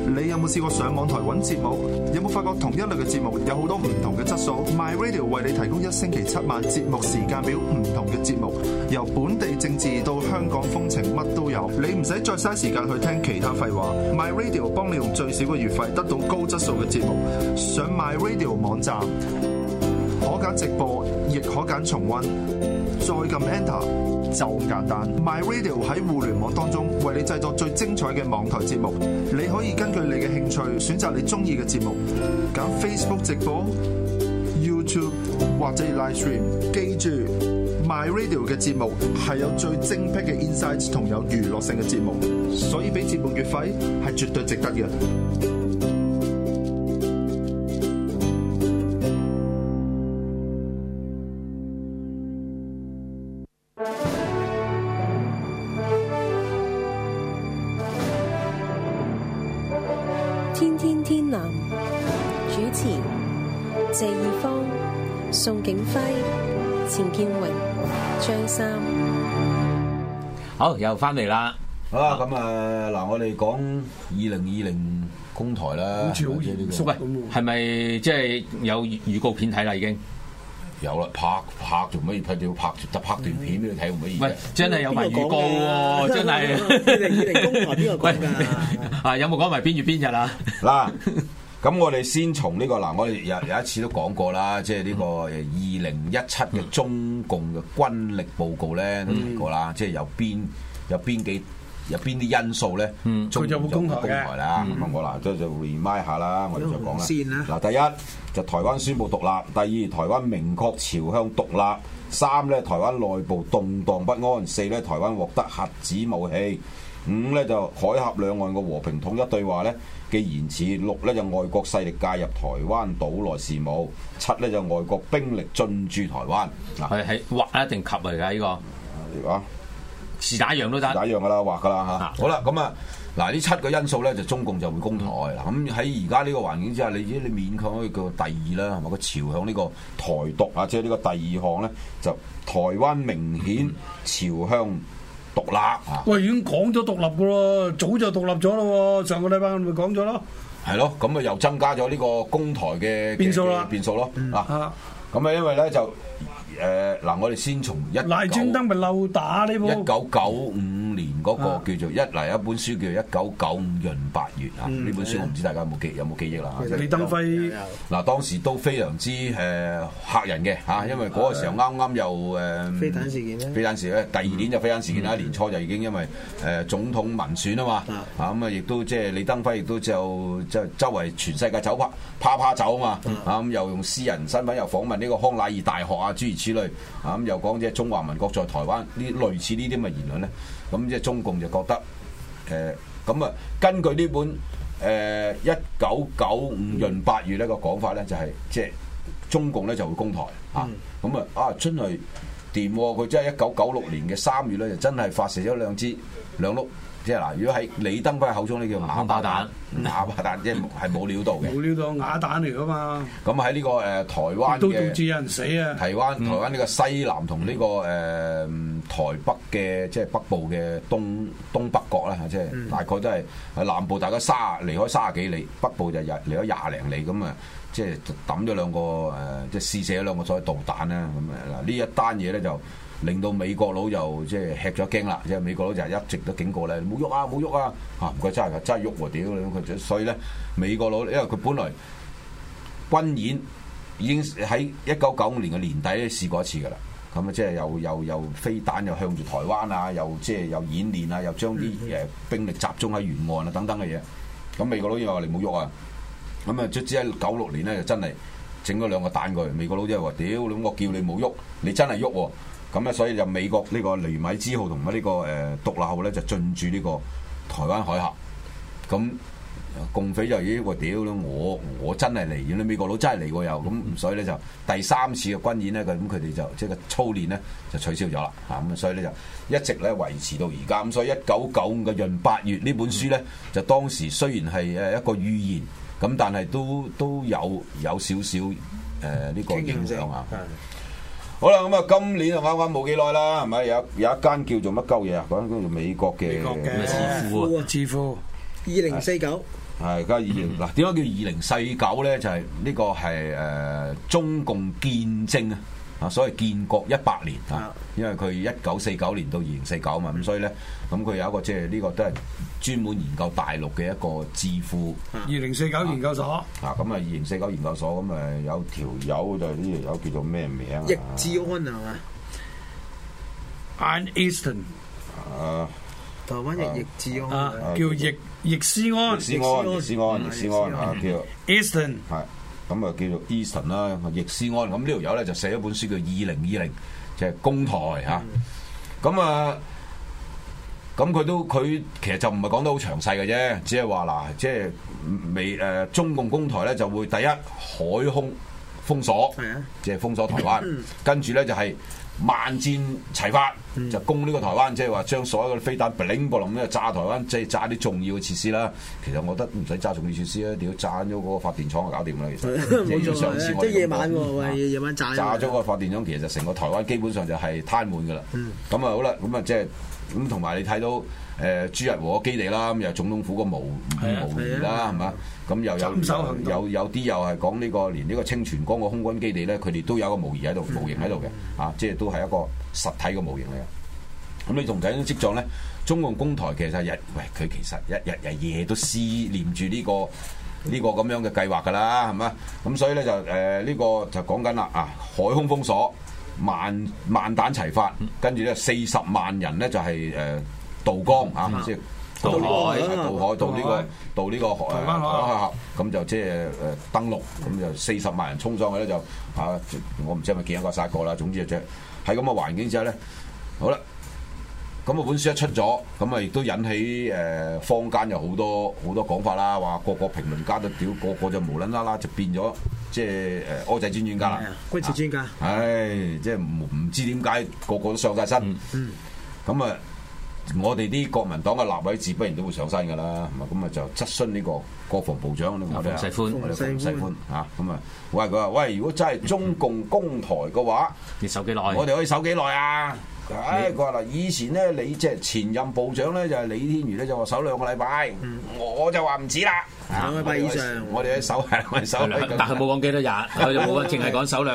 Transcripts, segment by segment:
你有冇試過上網台揾節目？有冇發覺同一類嘅節目有好多唔同嘅質素 ？My Radio 為你提供1星期7晚節目時間表，唔同嘅節目，由本地政治到香港風情，乜都有。你唔使再嘥時間去聽其他廢話。My Radio 幫你用最少嘅月費得到高質素嘅節目。上 My Radio 網站可揀直播，亦可揀重溫，再撳 Enter。就咁簡單 ，My Radio 喺互聯網當中為你製作最精彩嘅網台節目。你可以根據你嘅興趣選擇你中意嘅節目，揀 Facebook 直播、YouTube 或者 Live Stream。記住 ，My Radio 嘅節目係有最精闢嘅 insights 同有娛樂性嘅節目，所以俾節目月費係絕對值得嘅。 天藍主持謝義方、宋景輝、錢建榮、張三。 好，又翻嚟啦。 好啦，咁嗱，我哋講2020公台啦， 好似好嚴肅啊！係咪即係有預告片睇啦？已經有啦，拍做乜嘢？拍段片俾你睇，唔可以？ 喂，真係有埋預告喎！真係 2020公台邊個講㗎？ 啊，有冇講埋邊月邊日啊？ 嗱，咁我哋先從呢個嗱，我哋有一次都講過啦，即係呢個2017嘅中共嘅軍力報告咧都提過啦，即係有邊啲因素咧， 佢就會公台啦。咁我嗱就 remind 下啦，我哋就講啦。嗱，第一就台灣宣布獨立，第二台灣明確朝向獨立，三咧台灣內部動盪不安，四咧台灣獲得核子武器，五咧就海峽兩岸嘅和平統一對話咧嘅延遲，六咧就外國勢力介入台灣島內事務，七咧就外國兵力進駐台灣。 嗱，係劃一定及嚟㗎呢個。 啊！ 是打樣都得， 打樣噶啦，畫噶啦嚇。好啦，咁啊，嗱呢7個因素咧，就中共就會公台啦。咁喺而家呢個環境之下，你勉強可以叫第二啦，係咪？個朝向呢個台獨啊，即係呢個第二項咧，就台灣明顯朝向獨立啊。 喂，已經講咗獨立噶咯，早就獨立咗咯。上個禮拜咪講咗咯。 係咯，咁啊又增加咗呢個公台嘅變數咯。咁啊，因為咧就。嗱，我哋先從賴專登咪漏打呢部 1995年嗰個叫做一本書叫做1995閏8月啊，呢本書我唔知大家有冇記憶啦。 李登輝嗱當時都非常之嚇人嘅嚇，因為嗰個時候啱啱又飛彈事件咧， 飛彈事咧，第2年就飛彈事件啦，年初就已經因為總統民選啊嘛，咁啊亦都即係李登輝亦都就周圍全世界走趴走啊嘛，咁又用私人身份又訪問呢個康乃爾大學啊諸如此類，咁又講即係中華民國在台灣呢類似呢啲咁嘅言論咧，咁即係中共就覺得咁啊根據呢本1995閏8月呢個講法咧，就係即係中共咧就會攻台啊，咁啊真係掂喎，佢真係1996年嘅3月咧就真係發射咗兩碌。即係嗱，如果喺李登輝口中呢叫啞巴彈，即係冇料到嘅。 冇料到啞彈嚟噶嘛。咁喺呢個台灣都導致有人死啊！ 台灣呢個西南同呢個台北嘅即係北部嘅東北角啦，即係大概都係南部大概離開30幾里，北部就離開20零里咁啊，即係抌咗兩個即係試射咗兩個所謂導彈啦。咁啊嗱，呢一單嘢咧就令到美國佬就即係吃咗驚啦，即係美國佬就一直都警告咧，冇喐啊嚇，唔怪真係喐喎屌佢，所以咧美國佬因為佢本來軍演已經喺1995年嘅年底咧試過一次㗎啦，咁啊即係又飛彈又向住台灣啊，又即係又演練啊，又將啲兵力集中喺沿岸啊等等嘅嘢，咁美國佬又話你冇喐啊，咁啊卒之喺96年咧就真係整咗兩個彈過去，美國佬即係話屌你，我叫你冇喐，你真係喐喎。咁咧，所以就美國呢個尼米茲號同埋呢個獨立號咧，就進駐呢個台灣海峽。咁共匪就已經話屌啦，我真係嚟，原來美國佬真係嚟過又咁，所以咧就第3次嘅軍演咧，咁佢哋就即係個操練咧就取消咗啦嚇。咁所以咧就一直咧維持到而家。咁所以1995嘅閏8月呢本書咧，就當時雖然係一個預言，咁但係都有少少呢個影響啊。好啦，咁啊，今年就啱啱冇幾耐啦，係咪有一間叫做乜鳩嘢啊？嗰間叫做美國嘅智庫， 2049 係而家20嗱，點解叫2049咧？就係呢個係中共建政啊，所謂建國100年啊，因為佢1949年到2049嘛，咁所以咧，咁佢有一個即係呢個都係專門研究大陸嘅一個智庫 2049研究所啊，咁啊2049研究所咁啊有條友就呢條友叫做咩名啊？ 易志安係嘛？ Ian Easton 台灣嘅易志安叫易思安， 易思安啊，叫 Easton 係咁啊，叫做 Easton 啦，易思安。咁呢條友咧就寫咗本書叫2020，就係公台嚇。咁啊，咁佢其實就唔係講得好詳細嘅啫，只係話嗱，即係中共公台咧就會第一海空封鎖，即係封鎖台灣，跟住咧就係萬箭齊發，就攻呢個台灣，即係話將所有嘅飛彈 bling bling 咧炸台灣，即係炸啲重要嘅設施啦。其實我覺得唔使炸重要設施啊，屌炸咗嗰個發電廠就搞掂啦。其實冇錯， 上次我哋即係夜晚喎，喂，夜晚炸咗個發電廠，其實成個台灣基本上就係癱瘓㗎啦。咁啊好啦，咁啊即係咁同埋你睇到朱日和基地啦，咁又總統府個模擬啦，係嘛？咁又有啲又係講呢個連呢個清泉崗個空軍基地咧，佢哋都有個模擬喺度，模型喺度嘅，啊，即係都係一個實體嘅模型嚟嘅。咁你同睇啲跡象咧，中共公台其實佢其實日夜都思念住呢個咁樣嘅計劃㗎啦，係嘛？咁所以咧就呢個就講緊啦，啊，海空封鎖，萬彈齊發，跟住咧40萬人咧就係渡江啊，即係渡海到呢個台灣海峽，咁就即係登陸，咁就40萬人衝上去咧就啊，我唔知係咪見一個殺一個啦，總之就喺咁嘅環境之下咧，好啦，咁啊本書一出咗，咁啊亦都引起坊間有好多講法啦，話個評論家都屌，個就無撚啦就變咗即係蚵仔專家啦， 軍事專家， 即係唔知點解個都上晒身，咁啊。我哋啲國民黨嘅立委自不然都會上身㗎啦，係嘛？咁啊就質詢呢個國防部長我哋馮世寬嚇，咁啊，佢話喂，如果真係中共公台嘅話， 你守幾耐？ 我哋可以守幾耐啊？佢話嗱，以前咧你即係前任部長咧就係李天瑜咧就話守2個禮拜，我就話唔止啦 ，2個禮拜以上， 我哋守，但係冇講幾多日，佢就冇淨係講守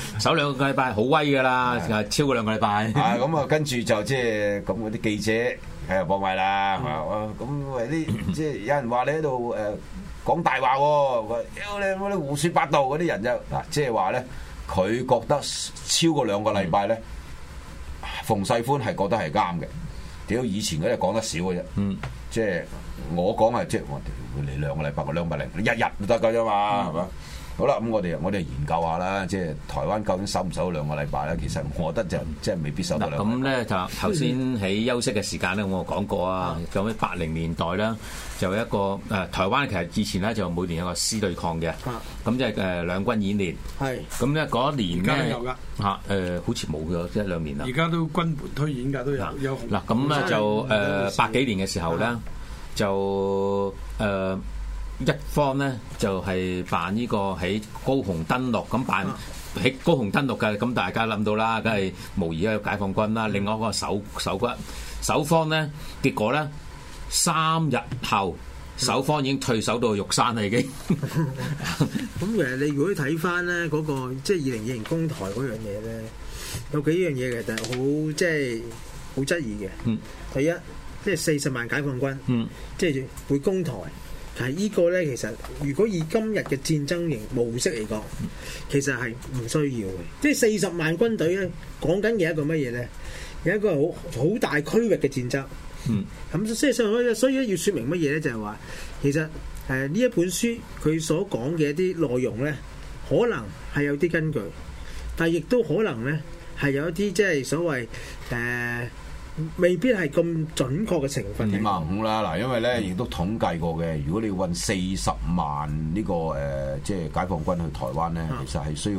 2個禮拜，好威㗎啦，超過2個禮拜。 咁啊，跟住就即係咁嗰啲記者喺度幫位啦，咁為啲即係有人話你喺度講大話喎，屌你嗰啲胡說八道嗰啲人就嗱，即係話咧，佢覺得超過2個禮拜咧。馮世寬係覺得係啱嘅，屌以前嗰啲講得少嘅啫，即係我講係即係我哋2個禮拜，我200零，你1日都得㗎啫嘛，係嘛？好啦，咁我哋研究下啦，即係台灣究竟守唔守2個禮拜咧？其實我覺得就即係未必守得2個禮拜。 咁咧就頭先喺休息嘅時間咧，我講過啊，咁喺80年代啦，就有一個台灣其實以前咧就每年有個師對抗嘅，咁即係兩軍演練。係。咁咧嗰一年咧好似冇咗1-2年啦。 而家都軍援推演㗎，都有。 嗱咁咧就80幾年嘅時候咧，就一方咧就係辦呢個喺高雄登陸，咁辦喺高雄登陸嘅，咁大家諗到啦，梗係模擬一個解放軍啦。另外一個守方咧，結果咧3日後，守方已經退守到玉山啦，已經。 咁其實你如果睇翻咧嗰個即係2020公台嗰樣嘢咧，有幾樣嘢嘅，但係好即係好質疑嘅。第一，即係40萬解放軍，即係會公台。其實呢個咧，其實如果以今日嘅戰爭型模式嚟講，其實係唔需要嘅。即係40萬軍隊咧，講緊嘅一個乜嘢咧？有一個好大區域嘅戰爭。咁即係所以咧要説明乜嘢咧？就係話其實呢一本書佢所講嘅一啲內容咧，可能係有啲根據，但係亦都可能咧係有一啲即係所謂未必係咁準確嘅成分。 點啊唔啦嗱，因為咧亦都統計過嘅，如果你運40萬呢個即係解放軍去台灣咧，其實係需要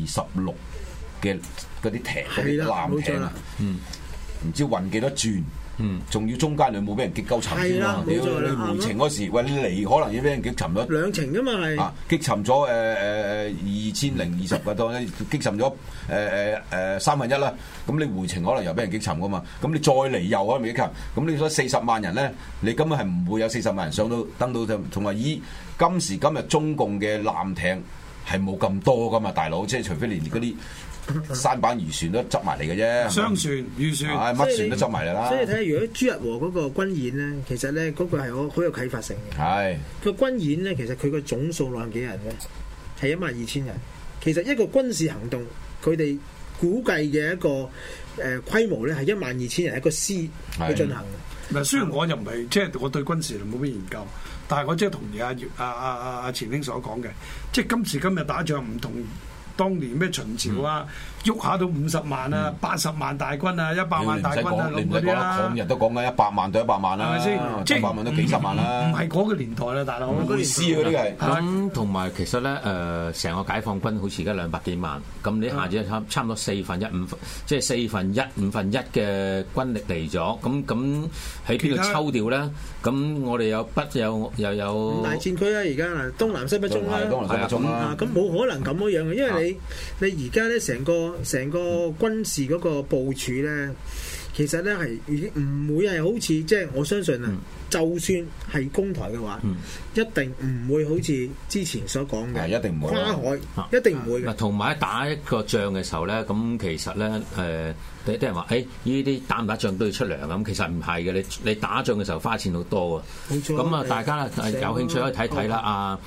2026嘅嗰啲艇嗰啲艦艇啊，唔知運幾多轉仲要中間你冇俾人擊鳩沉添啊！你回程嗰時，喂你嚟可能要俾人擊沉咗兩程㗎嘛係擊沉咗2020個當擊沉咗1/3啦。咁你回程可能又俾人擊沉噶嘛？咁你再嚟又可能擊沉。咁你所40萬人咧，你根本係唔會有40萬人上到登到，同埋以今時今日中共嘅艦艇係冇咁多噶嘛，大佬，即係除非連嗰啲舢板漁船都執埋嚟嘅啫， 商船、漁船， 乜船都執埋嚟啦。 所以睇下，如果朱日和嗰個軍演咧，其實咧嗰個係好有啟發性嘅。 係個軍演咧，其實佢個總數量幾人咧？係12000人。其實一個軍事行動，佢哋估計嘅一個規模咧係12000人一個師去進行嘅。 嗱，雖然我又唔係即係我對軍事冇乜研究，但係我即係同意阿錢兄所講嘅，即係今時今日打仗唔同當年咩秦朝啊，喐下到50萬啊、80萬大軍啊、100萬大軍啊咁嗰啲啦。 抗日都講緊100萬到100萬啦， 係咪先？即係 100萬都幾十萬啦。 唔係嗰個年代啦，大佬。 會師嗰啲係。 咁同埋其實咧，成個解放軍好似而家200幾萬，咁你一下子差唔多1/4、即係1/4、1/5嘅軍力嚟咗，咁喺邊度抽調咧？咁我哋又有五大戰區啦，而家嗱東南西北中啦， 東南西北中啦。 咁冇可能咁樣嘅，因為你而家咧成個軍事嗰個部署咧，其實咧係已經唔會係好似即係我相信啊，就算係攻台嘅話，一定唔會好似之前所講嘅， 一定唔會跨海，一定唔會嘅。 同埋打一個仗嘅時候咧，咁其實咧啲人話呢啲打唔打仗都要出糧咁，其實唔係嘅，你打仗嘅時候花錢好多啊。 冇錯。 咁啊，大家有興趣可以睇睇啦。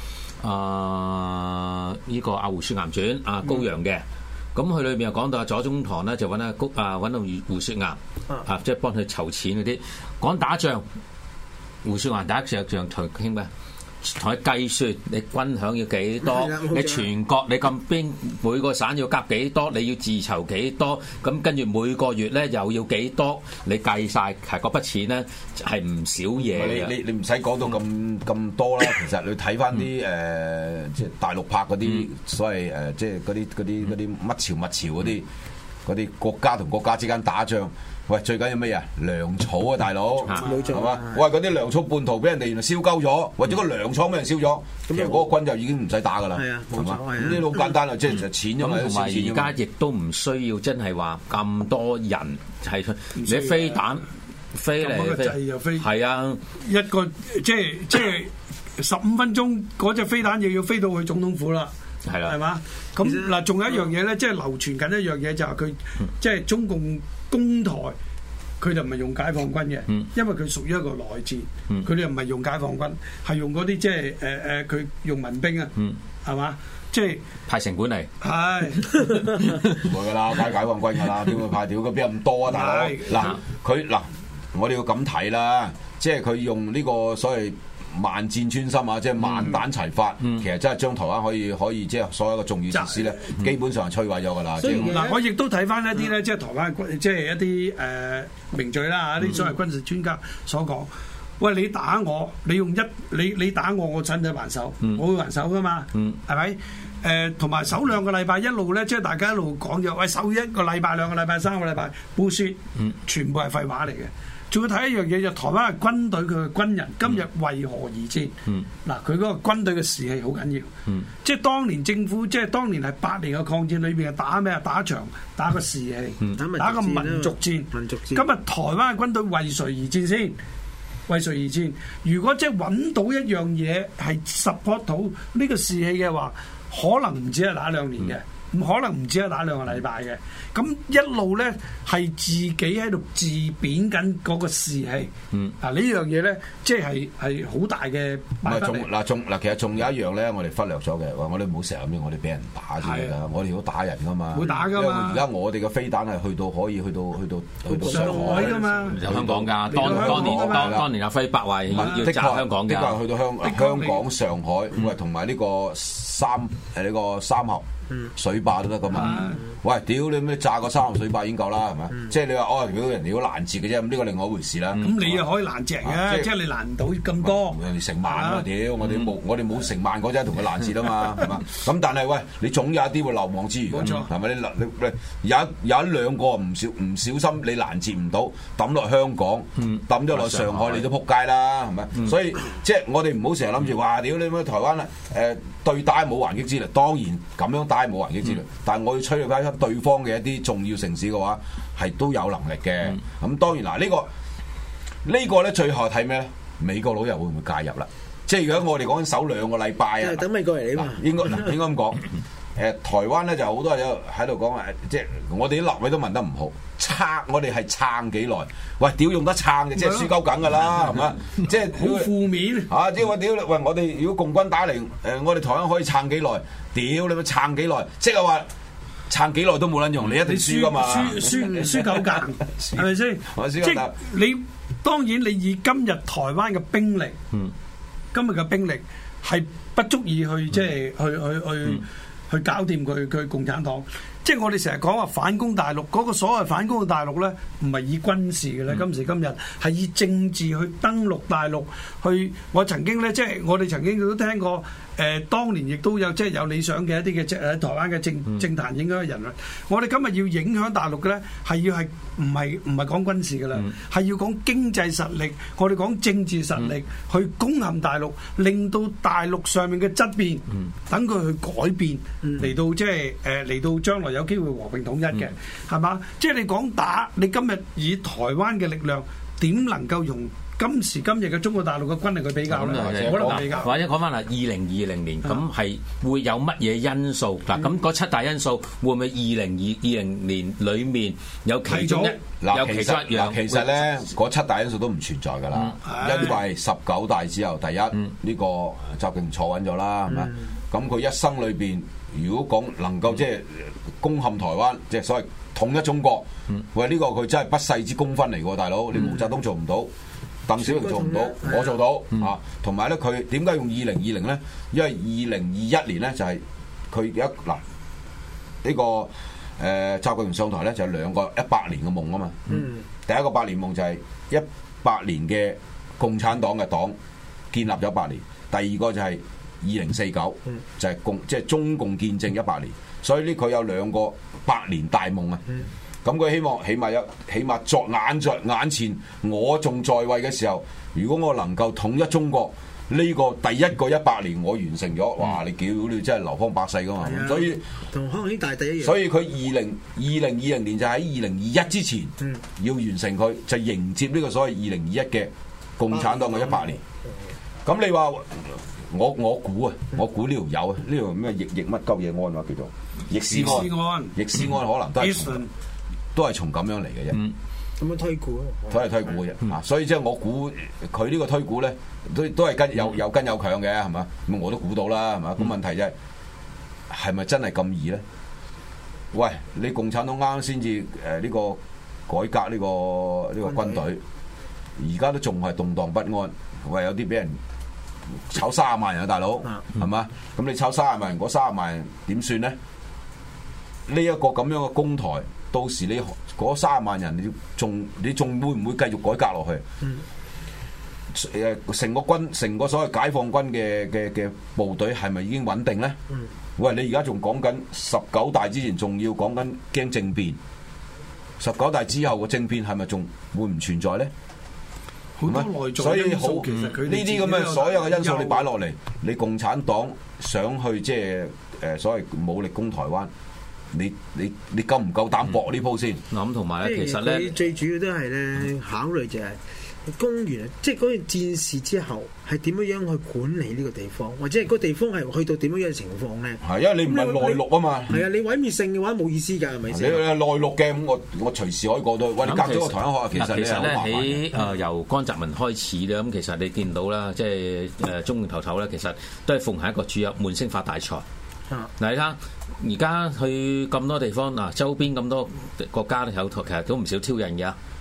呢個胡雪岩傳高陽嘅。咁佢裏邊又講到左宗棠咧，就揾到胡雪岩即係幫佢籌錢嗰啲。講打仗，胡雪岩第一仗同佢傾咩？同佢計算你軍餉要幾多？你全國你咁邊每個省要夾幾多？你要自籌幾多？咁跟住每個月咧又要幾多？你計晒，係嗰筆錢咧係唔少嘢嘅。 你唔使講到咁多啦。其實你睇翻啲即係大陸拍嗰啲所謂即係嗰啲乜朝嗰啲國家同國家之間打仗。喂，最緊要咩啊？糧草啊，大佬，係嘛？喂，嗰啲糧草半途俾人哋原來燒鳩咗，或者個糧倉俾人燒咗，其實嗰個軍就已經唔使打噶啦，係嘛？咁呢啲好簡單啦，即係錢啫嘛。 同埋而家亦都唔需要真係話咁多人係出，你飛彈飛嚟飛，係啊， 一個即係15分鐘嗰隻飛彈又要飛到去總統府啦。係啦，係嘛？咁嗱，仲有一樣嘢咧，即係流傳緊一樣嘢，就係佢即係中共攻台，佢就唔係用解放軍嘅，因為佢屬於一個內戰，佢哋又唔係用解放軍，係用嗰啲即係佢用民兵啊，係嘛？即係派城管嚟， 係唔會噶啦，派解放軍噶啦，點會派屌？佢邊有咁多啊，大佬？嗱，我哋要咁睇啦，即係佢用呢個所謂萬箭穿心啊，即係萬彈齊發，其實真係將台灣可以即係所有嘅重要設施咧，基本上係摧毀咗㗎啦。 嗱，我亦都睇翻一啲咧，即係台灣軍，即係一啲名嘴啦，啲所謂軍事專家所講。喂，你打我，你用你打我，我使唔使還手？我會還手㗎嘛，係咪？同埋守2個禮拜一路咧，即係大家一路講咗，喂，守1個禮拜、2個禮拜、3個禮拜，報説，全部係廢話嚟嘅。仲要睇一樣嘢，就台灣嘅軍隊，佢嘅軍人今日為何而戰？嗱，佢嗰個軍隊嘅士氣好緊要。即係當年政府，即係當年係8年嘅抗戰裏邊係打咩啊？打仗，打個士氣，打個民族戰。今日台灣嘅軍隊為誰而戰先？為誰而戰？如果即係揾到一樣嘢係 support 到呢個士氣嘅話，可能唔止係打2年嘅。唔可能唔止係打2個禮拜嘅，咁一路咧係自己喺度自貶緊嗰個士氣。嗱呢樣嘢咧，即係好大嘅。 其實仲有一樣咧，我哋忽略咗嘅，我哋唔好成日咁樣，我哋俾人打先㗎，我哋要打人㗎嘛。會打㗎嘛。而家我哋嘅飛彈係可以去到上海㗎嘛。 有香港㗎，當年阿輝伯話要炸香港㗎。 的確去到香港、上海，同埋呢個三峽。 水壩都得噶嘛。喂，屌你咩炸個3號水壩已經夠啦，係咪？即係你話哦，如果人哋好攔截嘅啫，咁呢個另外一回事啦。 咁你又可以攔截嘅，即係你攔唔到咁多。 人哋成萬啊！屌，我哋冇成萬個啫，同佢攔截啊嘛，係嘛？咁但係喂，你總有一啲會漏網之魚㗎，係咪？你有一兩個唔小心你攔截唔到，抌落香港，抌咗落上海，你都撲街啦，係咪？所以即係我哋唔好成日諗住話屌你咩台灣啊對打冇還擊之力，當然咁樣打冇還擊之力，但係我要吹翻對方嘅一啲重要城市嘅話，係都有能力嘅。咁當然嗱，呢個咧最後睇咩咧？美國佬又會唔會介入啦？即係如果我哋講緊守2個禮拜啊， 等美國嚟啊嘛， 應該咁講。台灣咧就好多人喺度講即係我哋啲立委都問得唔好，我哋係撐幾耐？喂，屌用得撐嘅，即係輸鳩緊㗎啦，係嘛？即係好負面啊！即係我屌你，喂，我哋如果共軍打嚟，我哋台灣可以撐幾耐？屌你咪撐幾耐？即係話撐幾耐都冇撚用，你一定輸㗎嘛？ 輸鳩緊，係咪先？即係你當然你以今日台灣嘅兵力，今日嘅兵力係不足以去即係去搞掂佢共產黨，即係我哋成日講話反攻大陸嗰個所謂反攻嘅大陸咧，唔係以軍事嘅咧，今時今日係以政治去登陸大陸。我曾經咧，即係我哋曾經都聽過，當年亦都有即係有理想嘅一啲嘅台灣嘅政壇影響嘅人啦。我哋今日要影響大陸嘅咧，係唔係講軍事嘅啦，係要講經濟實力，我哋講政治實力去攻陷大陸，令到大陸上面嘅質變，等佢去改變，嚟到即係嚟到將來有機會和平統一嘅，係嘛？即係你講打，你今日以台灣嘅力量，點能夠用今時今日嘅中國大陸嘅軍力去比較咧？ 或者講翻啦，2020年咁係會有乜嘢因素？嗱，咁嗰7大因素會唔會2020年裡面有其中一有其中一樣？ 其實咧，嗰7大因素都唔存在㗎啦，因為19大之後，第一呢個習近平坐穩咗啦，係咪？咁佢一生裏邊，如果講能夠即係攻陷台灣，即係所謂統一中國，喂，呢個佢真係不世之功勳嚟㗎，大佬，你毛澤東做唔到。鄧小平做唔到，我做到啊！同埋咧，佢點解用2020咧？因為2021年咧就係佢呢個習近平上台咧就有2個100年嘅夢啊嘛。第一個100年夢就係100年嘅共產黨嘅黨建立咗100年，第二個就係2049，就係即係中共建政100年。所以呢，佢有2個100年大夢啊！咁佢希望起碼眼前我仲在位嘅時候，如果我能夠統一中國，呢個第一個100年我完成咗，哇！你真係流芳百世噶嘛，所以同康熙大帝一樣。 所以佢2020年就喺2021之前要完成佢，就迎接呢個所謂2021嘅共產黨嘅100年。咁你話我估啊，我估呢條友啊，呢條咩逆乜鳩嘢案啊，叫做逆斯案，逆斯案可能都係從咁樣嚟嘅啫， 咁樣推估推估嘅啫，所以即係我估佢呢個推估咧，都係有根有強嘅，係嘛？咁我都估到啦，係嘛？咁問題就係咪真係咁易咧？喂，你共產黨啱先至呢個改革呢個軍隊，而家都仲係動盪不安，喂，有啲俾人炒30萬人啊，大佬，係嘛？咁你炒30萬人，嗰30萬人點算咧？呢一個咁樣嘅公台。到時你嗰30萬人，你仲會唔會繼續改革落去？成個所謂解放軍嘅部隊係咪已經穩定咧？喂，你而家仲講緊19大之前，仲要講緊驚政變；19大之後嘅政變係咪仲會唔存在咧？ 好多內在因素，其實佢呢啲咁嘅所有嘅因素你擺落嚟，你共產黨想去即係所謂武力攻台灣。你夠唔夠膽搏呢鋪先？ 咁同埋咧，其實咧， 最主要都係咧考慮就係公完，即係嗰件戰事之後係點樣樣去管理呢個地方，或者係個地方係去到點樣樣嘅情況咧？ 係，因為你唔係內陸啊嘛。係啊，你毀滅性嘅話冇意思㗎，係咪先？ 你係內陸嘅，咁我隨時可以過到去。喂，你隔咗個台灣海峽，其實咧喺由江澤民開始咧，咁其實你見到啦，即係中共頭咧，其實都係奉行一個主任悶聲發大財。嗱，你睇而家去咁多地方，嗱，周邊咁多國家都有，其實都唔少挑釁嘅。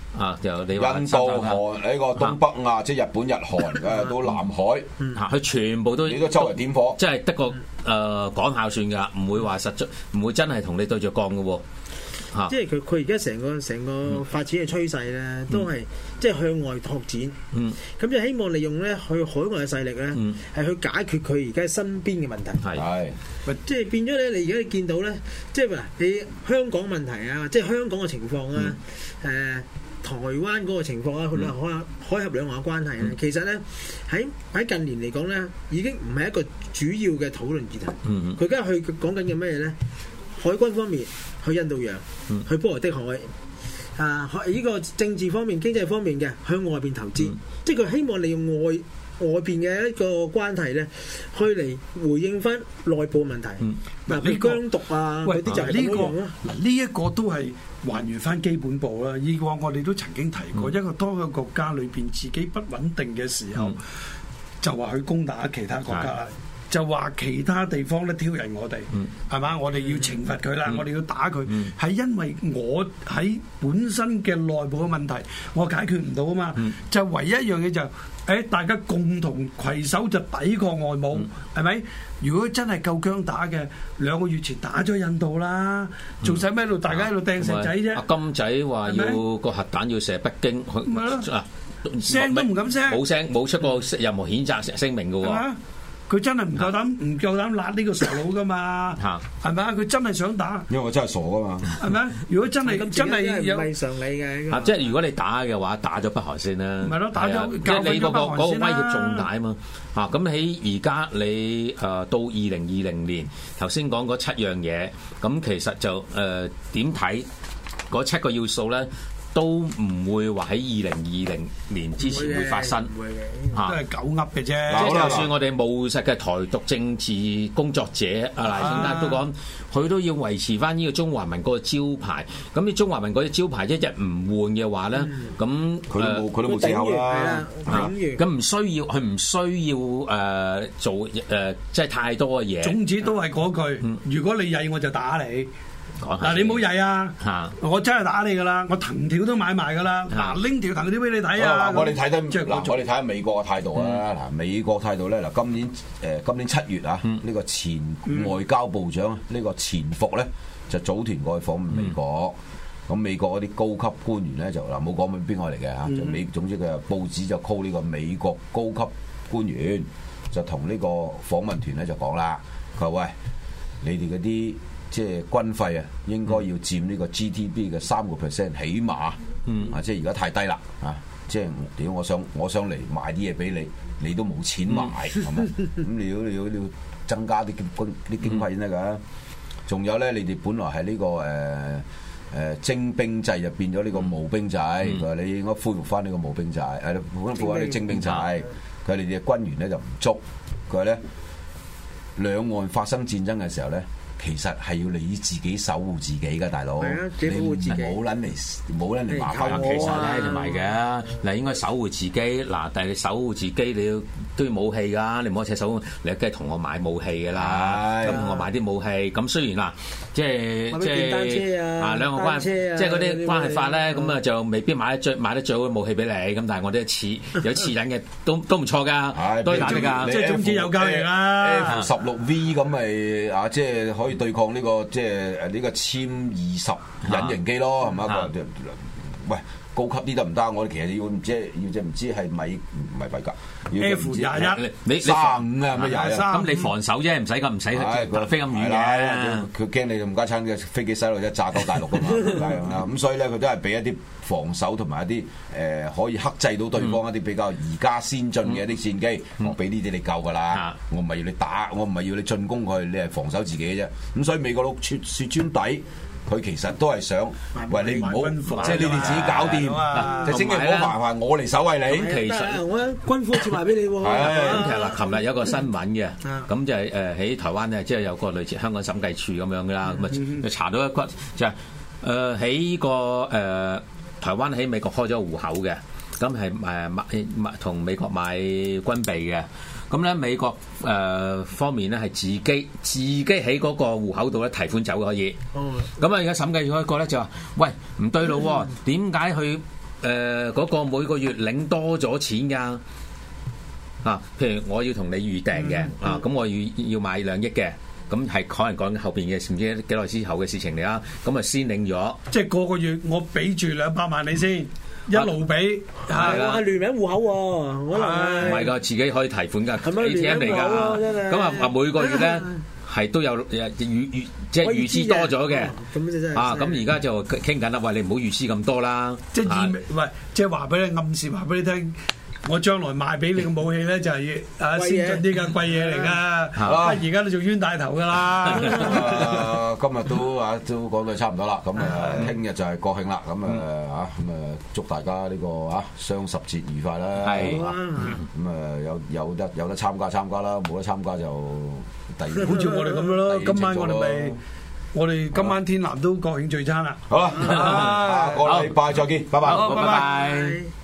就你話印度、韓呢個東北亞，即係日本、日韓到南海， 佢全部都你都周圍點火， 即係得個講效算㗎，唔會話實質，唔會真係同你對著幹嘅喎。 即係佢而家成個發展嘅趨勢咧，都係即係向外拓展。咁就希望利用咧去海外嘅勢力咧，係去解決佢而家身邊嘅問題。 係， 即係變咗咧，你而家見到咧，即係話你香港問題啊，即係香港嘅情況啊，台灣嗰個情況啊，海峽兩岸嘅關係咧，其實咧喺近年嚟講咧，已經唔係一個主要嘅討論議題。佢而家去講緊嘅咩咧？海軍方面去印度洋，去波羅的海，呢個政治方面、經濟方面嘅向外邊投資，即係佢希望利用外邊嘅一個關係咧，去嚟回應翻內部問題。嗱，譬如疆獨啊，嗰啲就係咁樣咯。 呢一個都係還原翻基本步啦。以往我哋都曾經提過，一個多個國家裏邊自己不穩定嘅時候，就話去攻打其他國家。就話其他地方咧挑釁我哋，係嘛？我哋要懲罰佢啦，我哋要打佢，係因為我喺本身嘅內部嘅問題，我解決唔到啊嘛。就唯一一樣嘢就大家共同攜手就抵抗外侮，係咪？如果真係夠姜打嘅，2個月前打咗印度啦，仲使咩喺度？大家喺度掟石仔啫。 阿金仔話要個核彈要射北京， 聲都唔敢聲， 冇出過任何譴責聲明嘅喎。 佢真係唔夠膽揦呢個傻佬噶嘛？係咪啊？佢真係想打， 因為我真係傻噶嘛。係咪？如果真係有唔係常理嘅。 即係如果你打嘅話，打咗北韓先啦。 咪咯，打咗即係你嗰個威脅重大啊嘛。咁喺而家你到2020年頭先講嗰7樣嘢，咁其實就點睇嗰7個要素咧？都唔會話喺2020年之前會發生， 都係狗噏嘅啫。 即係就算我哋務實嘅台獨政治工作者阿賴清德都講，佢都要維持翻呢個中華民國嘅招牌。咁你中華民國嘅招牌一日唔換嘅話咧，咁佢都冇借口啦。 咁唔需要，佢唔需要做即係太多嘅嘢。 總之都係嗰句，如果你曳我就打你。嗱，你冇曳啊！我真係打你噶啦，我藤條都買埋噶啦。嗱，拎條藤條俾你睇啊！ 我哋睇得我哋睇下美國嘅態度啦。嗱，美國態度咧，嗱，今年7月啊，呢個前外交部長呢個錢復咧就組團過去訪問美國。咁美國嗰啲高級官員咧就嗱，冇講邊個嚟嘅嚇，就總之佢報紙就 call 呢個美國高級官員，就同呢個訪問團咧就講啦，佢話喂，你哋嗰啲即係軍費啊，應該要佔呢個 GDP 嘅3%起碼，即係而家太低啦，即係屌我想嚟買啲嘢俾你，你都冇錢買，係咪？咁你要增加啲經費先得㗎。仲有咧，你哋本來係呢個徵兵制就變咗呢個募兵制，佢話你應該恢復翻呢個募兵制，恢復翻啲徵兵制。佢話你哋嘅軍員咧就唔足，佢話咧兩岸發生戰爭嘅時候咧，其實係要你自己守護自己㗎，大佬。你冇撚嚟麻煩。 其實咧就唔係嘅，你應該守護自己。嗱，但係你守護自己，你都要武器㗎。你唔好一齊守護，你梗係同我買武器㗎啦。咁同我買啲武器。咁雖然嗱，即係兩個關係，即係嗰啲關係法咧，咁啊就未必買得最好嘅武器俾你。咁但係我哋有刺引嘅都唔錯㗎，都係打得㗎。 即係總之有交易啦。 F16V 咁咪即係可以對抗呢個即係呢個殲20隱形機咯，係嘛？喂，高級啲得唔得？我哋其實要唔知係米唔係米格 F21， 你 35啊，咩21？ 咁你防守啫，唔使飛咁遠嘅。 佢驚你唔家親嘅飛機細路一炸到大陸㗎嘛，咁所以咧佢都係俾一啲防守同埋一啲可以克制到對方一啲比較而家先進嘅一啲戰機，我俾呢啲你夠㗎啦。我唔係要你打，我唔係要你進攻佢，你係防守自己啫。咁所以美國佬雪穿底。佢其實都係想，喂你唔好，即係你哋自己搞掂，就千祈唔好麻煩我嚟守衞你。 其實我軍火接埋俾你喎。 咁其實嗱，琴日有個新聞嘅，咁就係喺台灣咧，即係有個類似香港審計處咁樣噶啦，咁啊就查到一骨，就係喺個台灣喺美國開咗戶口嘅，咁係同美國買軍備嘅。咁咧美國方面咧係自己喺嗰個戶口度咧提款走可以。咁啊而家審計咗一個咧就話：喂唔對路喎，點解去嗰個每個月領多咗錢㗎。譬如我要同你預訂嘅，咁我要買2億嘅，咁係可能講緊後邊嘅唔知幾耐之後嘅事情嚟啦。咁啊先領咗， 即係個月我俾住200萬你先，一路俾係聯名戶口喎，可能唔係㗎，自己可以提款㗎 ，ATM 嚟㗎。咁每個月咧係都有即係預支多咗嘅。咁而家就傾緊啦，喂，你唔好預支咁多啦。 即係即係話俾你暗示，話俾你聽。我將來賣俾你嘅武器咧，就係先進啲嘅貴嘢嚟噶，而家都做冤大頭噶啦。 今日都講到差唔多啦，咁聽日就係國慶啦，咁祝大家呢個雙十節愉快啦。係咁有得參加啦，冇得參加就第二。 好似我哋咁樣咯，今晚我哋今晚天南都國慶聚餐啦。 好啦，下個禮拜再見，拜拜。 拜拜。